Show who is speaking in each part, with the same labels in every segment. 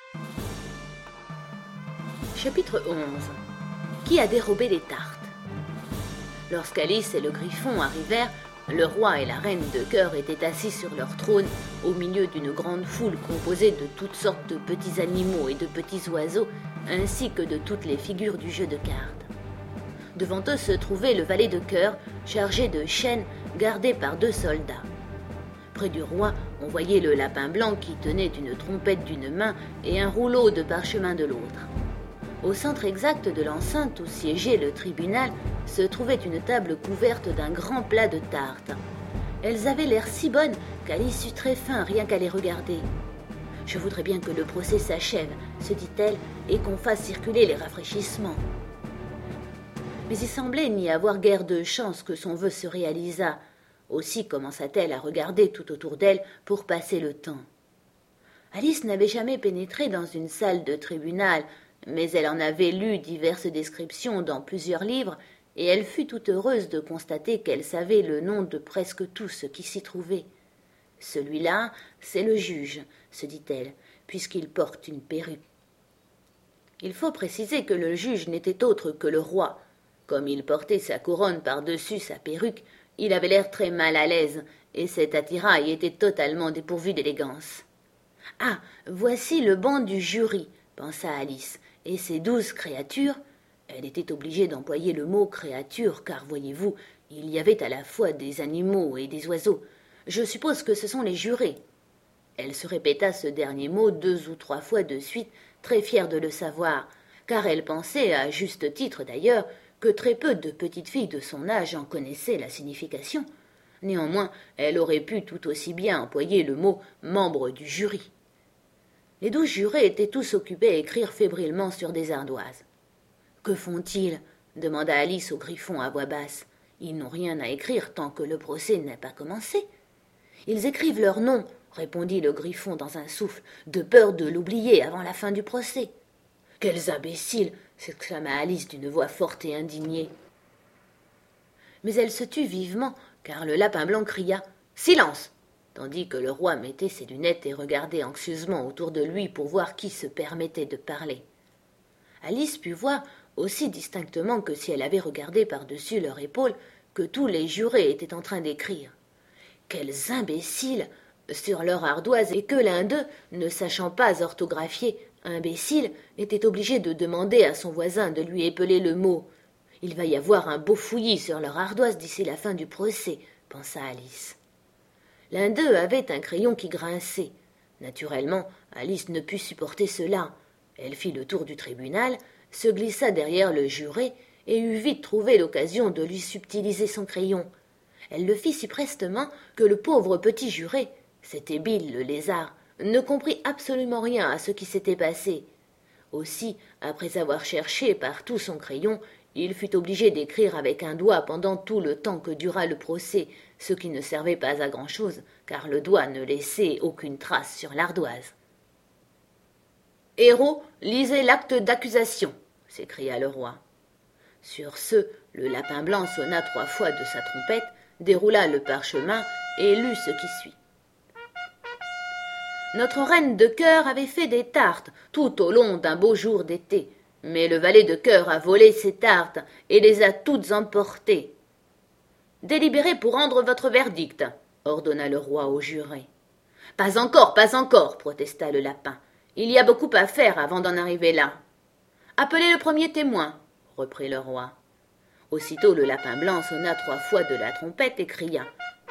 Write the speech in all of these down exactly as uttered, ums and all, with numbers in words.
Speaker 1: Chapitre onze. Qui a dérobé les tartes? Lorsqu'Alice et le Griffon arrivèrent, le roi et la reine de cœur étaient assis sur leur trône au milieu d'une grande foule composée de toutes sortes de petits animaux et de petits oiseaux, ainsi que de toutes les figures du jeu de cartes. Devant eux se trouvait le valet de cœur, chargé de chaînes, gardé par deux soldats. Près du roi, on voyait le lapin blanc qui tenait une trompette d'une main et un rouleau de parchemin de l'autre. Au centre exact de l'enceinte où siégeait le tribunal se trouvait une table couverte d'un grand plat de tartes. Elles avaient l'air si bonnes qu'Alice eut très faim rien qu'à les regarder. « Je voudrais bien que le procès s'achève, » se dit-elle, « et qu'on fasse circuler les rafraîchissements. » Mais il semblait n'y avoir guère de chance que son vœu se réalisât. Aussi commença-t-elle à regarder tout autour d'elle pour passer le temps. Alice n'avait jamais pénétré dans une salle de tribunal, mais elle en avait lu diverses descriptions dans plusieurs livres, et elle fut toute heureuse de constater qu'elle savait le nom de presque tout ce qui s'y trouvait. « Celui-là, c'est le juge, » se dit-elle, puisqu'il porte une perruque. Il faut préciser que le juge n'était autre que le roi. Comme il portait sa couronne par-dessus sa perruque, il avait l'air très mal à l'aise, et cet attirail était totalement dépourvu d'élégance. « Ah, voici le banc du jury, » pensa Alice, et ces douze créatures. Elle était obligée d'employer le mot créature, car, voyez-vous, il y avait à la fois des animaux et des oiseaux. Je suppose que ce sont les jurés. Elle se répéta ce dernier mot deux ou trois fois de suite, très fière de le savoir, car elle pensait, à juste titre d'ailleurs, que très peu de petites filles de son âge en connaissaient la signification. Néanmoins, elle aurait pu tout aussi bien employer le mot membre du jury. Les douze jurés étaient tous occupés à écrire fébrilement sur des ardoises. « Que font-ils » demanda Alice au Griffon à voix basse. « Ils n'ont rien à écrire tant que le procès n'est pas commencé. »« Ils écrivent leur nom, » répondit le Griffon dans un souffle, de peur de l'oublier avant la fin du procès. « Quels imbéciles !» s'exclama Alice d'une voix forte et indignée. Mais elle se tut vivement, car le lapin blanc cria « Silence !» tandis que le roi mettait ses lunettes et regardait anxieusement autour de lui pour voir qui se permettait de parler. Alice put voir, aussi distinctement que si elle avait regardé par-dessus leur épaule, que tous les jurés étaient en train d'écrire. Quels imbéciles sur leur ardoise, et que l'un d'eux, ne sachant pas orthographier « imbécile », était obligé de demander à son voisin de lui épeler le mot. « Il va y avoir un beau fouillis sur leur ardoise d'ici la fin du procès », pensa Alice. L'un d'eux avait un crayon qui grinçait. Naturellement, Alice ne put supporter cela. Elle fit le tour du tribunal, se glissa derrière le juré et eut vite trouvé l'occasion de lui subtiliser son crayon. Elle le fit si prestement que le pauvre petit juré, c'était Bill le lézard, ne comprit absolument rien à ce qui s'était passé. Aussi, après avoir cherché partout son crayon, il fut obligé d'écrire avec un doigt pendant tout le temps que dura le procès, ce qui ne servait pas à grand-chose, car le doigt ne laissait aucune trace sur l'ardoise. « Héros, lisez l'acte d'accusation !» s'écria le roi. Sur ce, le lapin blanc sonna trois fois de sa trompette, déroula le parchemin et lut ce qui suit. Notre reine de cœur avait fait des tartes tout au long d'un beau jour d'été, mais le valet de cœur a volé ces tartes et les a toutes emportées. « Délibérez pour rendre votre verdict, » ordonna le roi au juré. « Pas encore, pas encore, » protesta le lapin. « Il y a beaucoup à faire avant d'en arriver là. »« Appelez le premier témoin, » reprit le roi. Aussitôt le lapin blanc sonna trois fois de la trompette et cria.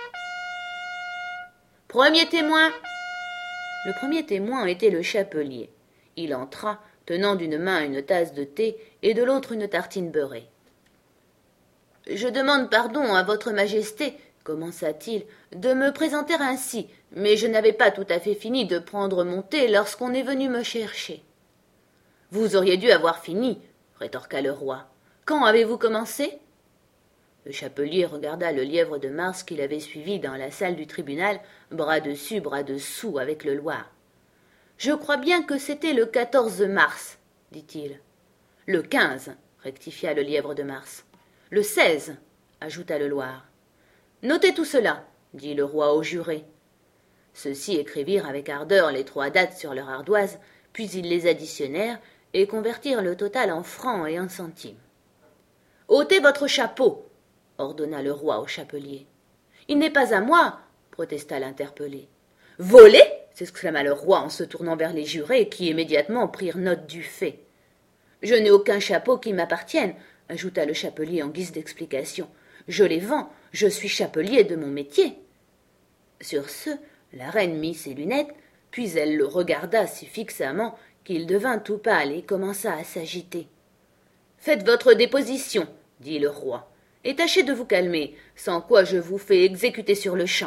Speaker 1: « Premier témoin !» Le premier témoin était le chapelier. Il entra, tenant d'une main une tasse de thé et de l'autre une tartine beurrée. « Je demande pardon à votre majesté, » commença-t-il, « de me présenter ainsi, mais je n'avais pas tout à fait fini de prendre mon thé lorsqu'on est venu me chercher. »« Vous auriez dû avoir fini, » rétorqua le roi. « Quand avez-vous commencé ?» Le chapelier regarda le lièvre de Mars qu'il avait suivi dans la salle du tribunal, bras dessus, bras dessous, avec le Loir. « Je crois bien que c'était le quatorze mars, » dit-il. « Le quinze, » rectifia le lièvre de Mars. « Le seize, » ajouta le Loir. « Notez tout cela, » dit le roi au juré. Ceux-ci écrivirent avec ardeur les trois dates sur leur ardoise, puis ils les additionnèrent et convertirent le total en francs et en centimes. « Ôtez votre chapeau !» ordonna le roi au chapelier. « Il n'est pas à moi !» protesta l'interpellé. « Volé !» s'exclama le roi en se tournant vers les jurés qui immédiatement prirent note du fait. « Je n'ai aucun chapeau qui m'appartienne !» ajouta le chapelier en guise d'explication. « Je les vends, je suis chapelier de mon métier. » Sur ce, la reine mit ses lunettes, puis elle le regarda si fixement qu'il devint tout pâle et commença à s'agiter. « Faites votre déposition, dit le roi, et tâchez de vous calmer, sans quoi je vous fais exécuter sur le champ. »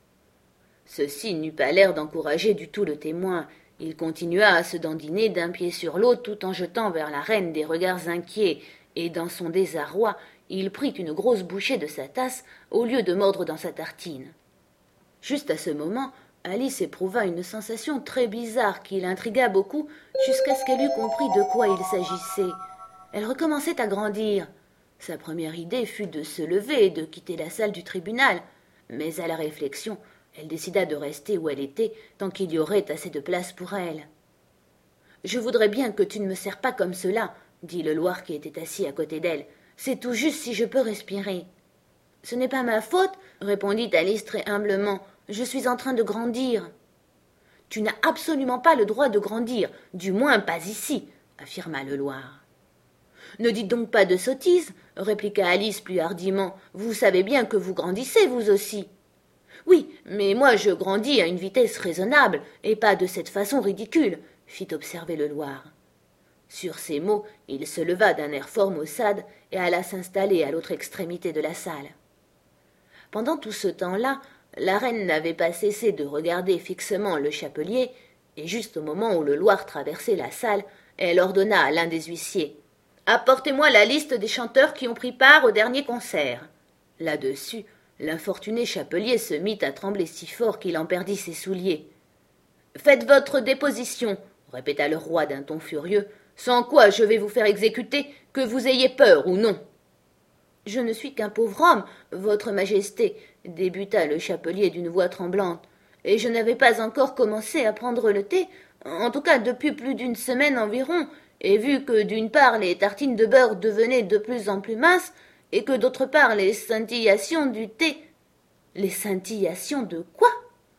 Speaker 1: Ceci n'eut pas l'air d'encourager du tout le témoin. Il continua à se dandiner d'un pied sur l'autre tout en jetant vers la reine des regards inquiets, et dans son désarroi, il prit une grosse bouchée de sa tasse au lieu de mordre dans sa tartine. Juste à ce moment, Alice éprouva une sensation très bizarre qui l'intrigua beaucoup jusqu'à ce qu'elle eût compris de quoi il s'agissait. Elle recommençait à grandir. Sa première idée fut de se lever et de quitter la salle du tribunal, mais à la réflexion, elle décida de rester où elle était tant qu'il y aurait assez de place pour elle. « Je voudrais bien que tu ne me serres pas comme cela, » dit le Loir qui était assis à côté d'elle. « C'est tout juste si je peux respirer. »« Ce n'est pas ma faute, » répondit Alice très humblement. « Je suis en train de grandir. »« Tu n'as absolument pas le droit de grandir, du moins pas ici, » affirma le Loir. « Ne dites donc pas de sottises, » répliqua Alice plus hardiment. « Vous savez bien que vous grandissez, vous aussi. »« Oui, mais moi je grandis à une vitesse raisonnable, et pas de cette façon ridicule, » fit observer le Loir. Sur ces mots, il se leva d'un air fort maussade et alla s'installer à l'autre extrémité de la salle. Pendant tout ce temps-là, la reine n'avait pas cessé de regarder fixement le chapelier, et juste au moment où le Loir traversait la salle, elle ordonna à l'un des huissiers « Apportez-moi la liste des chanteurs qui ont pris part au dernier concert. » Là-dessus, l'infortuné chapelier se mit à trembler si fort qu'il en perdit ses souliers. « Faites votre déposition, » répéta le roi d'un ton furieux, « sans quoi je vais vous faire exécuter, que vous ayez peur ou non. »« Je ne suis qu'un pauvre homme, votre majesté, » débuta le chapelier d'une voix tremblante, « et je n'avais pas encore commencé à prendre le thé, en tout cas depuis plus d'une semaine environ, et vu que d'une part les tartines de beurre devenaient de plus en plus minces, et que d'autre part les scintillations du thé... » « Les scintillations de quoi ?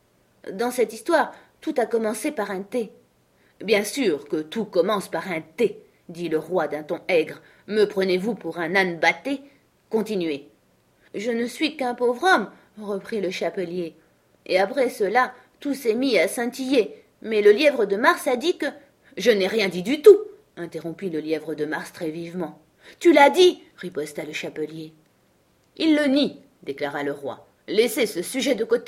Speaker 1: Dans cette histoire, tout a commencé par un thé. »« Bien sûr que tout commence par un thé, » dit le roi d'un ton aigre. « Me prenez-vous pour un âne batté ? Continuez. »« Je ne suis qu'un pauvre homme, » reprit le chapelier. Et après cela, tout s'est mis à scintiller. Mais le lièvre de Mars a dit que... « Je n'ai rien dit du tout, » interrompit le lièvre de Mars très vivement. « Tu l'as dit, » riposta le chapelier. « Il le nie, » déclara le roi. « Laissez ce sujet de côté. »«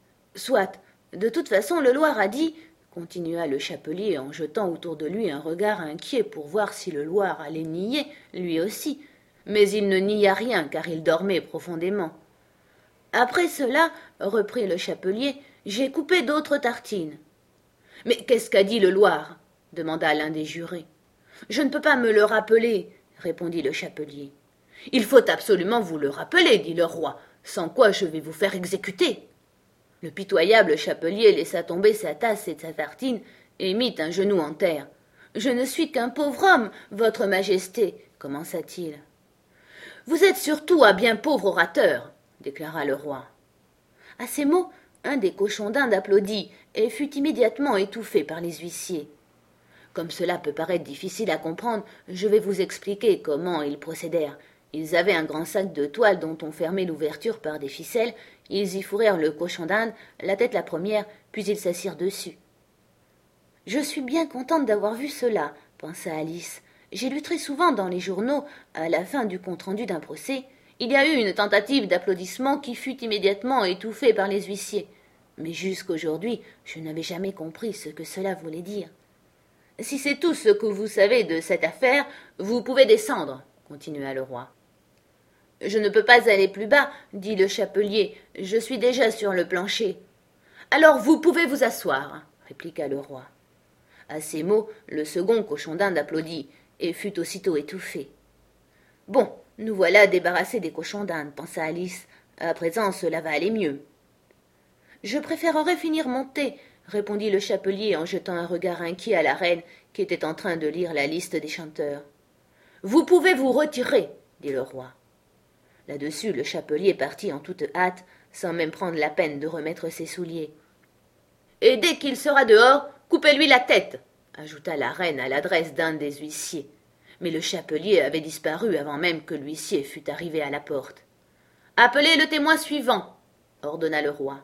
Speaker 1: Soit. De toute façon, le Loir a dit, » continua le chapelier en jetant autour de lui un regard inquiet pour voir si le Loir allait nier, lui aussi. Mais il ne nia rien, car il dormait profondément. « Après cela, » reprit le chapelier, « j'ai coupé d'autres tartines. »« Mais qu'est-ce qu'a dit le Loir ?» demanda l'un des jurés. « Je ne peux pas me le rappeler, » répondit le chapelier. « Il faut absolument vous le rappeler, dit le roi, sans quoi je vais vous faire exécuter. » Le pitoyable chapelier laissa tomber sa tasse et sa tartine et mit un genou en terre. « Je ne suis qu'un pauvre homme, votre majesté, » commença-t-il. « Vous êtes surtout un bien pauvre orateur, » déclara le roi. À ces mots, un des cochons d'Inde applaudit et fut immédiatement étouffé par les huissiers. Comme cela peut paraître difficile à comprendre, je vais vous expliquer comment ils procédèrent. Ils avaient un grand sac de toile dont on fermait l'ouverture par des ficelles. Ils y fourrèrent le cochon d'Inde, la tête la première, puis ils s'assirent dessus. « Je suis bien contente d'avoir vu cela, » pensa Alice. « J'ai lu très souvent dans les journaux, à la fin du compte-rendu d'un procès, il y a eu une tentative d'applaudissement qui fut immédiatement étouffée par les huissiers. Mais jusqu'aujourd'hui, je n'avais jamais compris ce que cela voulait dire. « Si c'est tout ce que vous savez de cette affaire, vous pouvez descendre, » continua le roi. « Je ne peux pas aller plus bas, » dit le chapelier, « je suis déjà sur le plancher. »« Alors vous pouvez vous asseoir, » répliqua le roi. À ces mots, le second cochon d'Inde applaudit et fut aussitôt étouffé. « Bon, nous voilà débarrassés des cochons d'Inde, » pensa Alice. « À présent, cela va aller mieux. »« Je préférerais finir mon thé, » répondit le chapelier en jetant un regard inquiet à la reine qui était en train de lire la liste des chanteurs. « Vous pouvez vous retirer, dit le roi. » Là-dessus, le chapelier partit en toute hâte, sans même prendre la peine de remettre ses souliers. « Et dès qu'il sera dehors, coupez-lui la tête !» ajouta la reine à l'adresse d'un des huissiers. Mais le chapelier avait disparu avant même que l'huissier fût arrivé à la porte. « Appelez le témoin suivant !» ordonna le roi.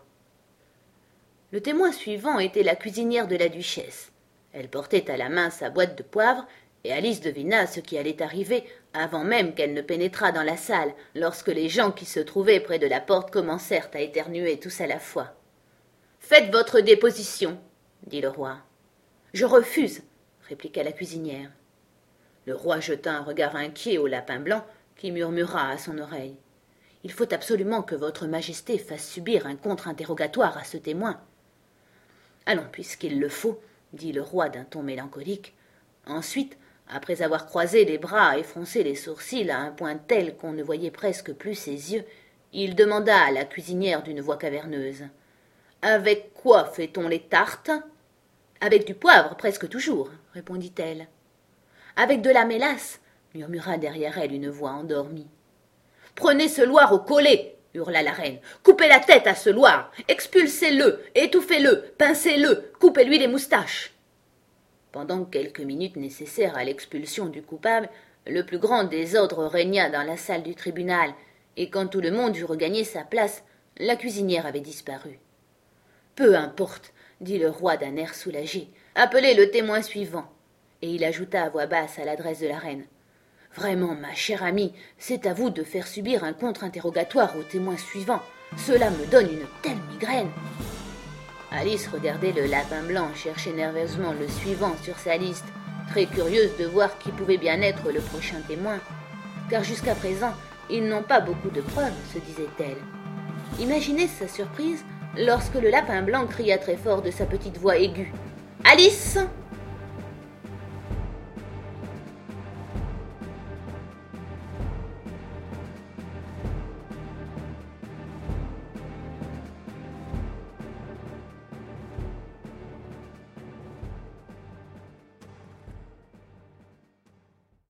Speaker 1: Le témoin suivant était la cuisinière de la duchesse. Elle portait à la main sa boîte de poivre, et Alice devina ce qui allait arriver avant même qu'elle ne pénétrât dans la salle, lorsque les gens qui se trouvaient près de la porte commencèrent à éternuer tous à la fois. « Faites votre déposition, » dit le roi. « Je refuse, » répliqua la cuisinière. Le roi jeta un regard inquiet au lapin blanc, qui murmura à son oreille. « Il faut absolument que votre majesté fasse subir un contre-interrogatoire à ce témoin. »« Allons, puisqu'il le faut, » dit le roi d'un ton mélancolique. Ensuite, après avoir croisé les bras et froncé les sourcils à un point tel qu'on ne voyait presque plus ses yeux, il demanda à la cuisinière d'une voix caverneuse. « Avec quoi fait-on les tartes ?»« Avec du poivre, presque toujours, » répondit-elle. « Avec de la mélasse, » murmura derrière elle une voix endormie. « Prenez ce loir au collet !» hurla la reine. « Coupez la tête à ce loir, expulsez-le, étouffez-le, pincez-le, coupez-lui les moustaches. » Pendant quelques minutes nécessaires à l'expulsion du coupable, le plus grand désordre régna dans la salle du tribunal, et quand tout le monde eut regagné sa place, la cuisinière avait disparu. « Peu importe, » dit le roi d'un air soulagé, « appelez le témoin suivant. » Et il ajouta à voix basse à l'adresse de la reine. « Vraiment, ma chère amie, c'est à vous de faire subir un contre-interrogatoire au témoin suivant. Cela me donne une telle migraine. » Alice regardait le lapin blanc chercher nerveusement le suivant sur sa liste, très curieuse de voir qui pouvait bien être le prochain témoin. Car jusqu'à présent, ils n'ont pas beaucoup de preuves, se disait-elle. Imaginez sa surprise lorsque le lapin blanc cria très fort de sa petite voix aiguë. « Alice !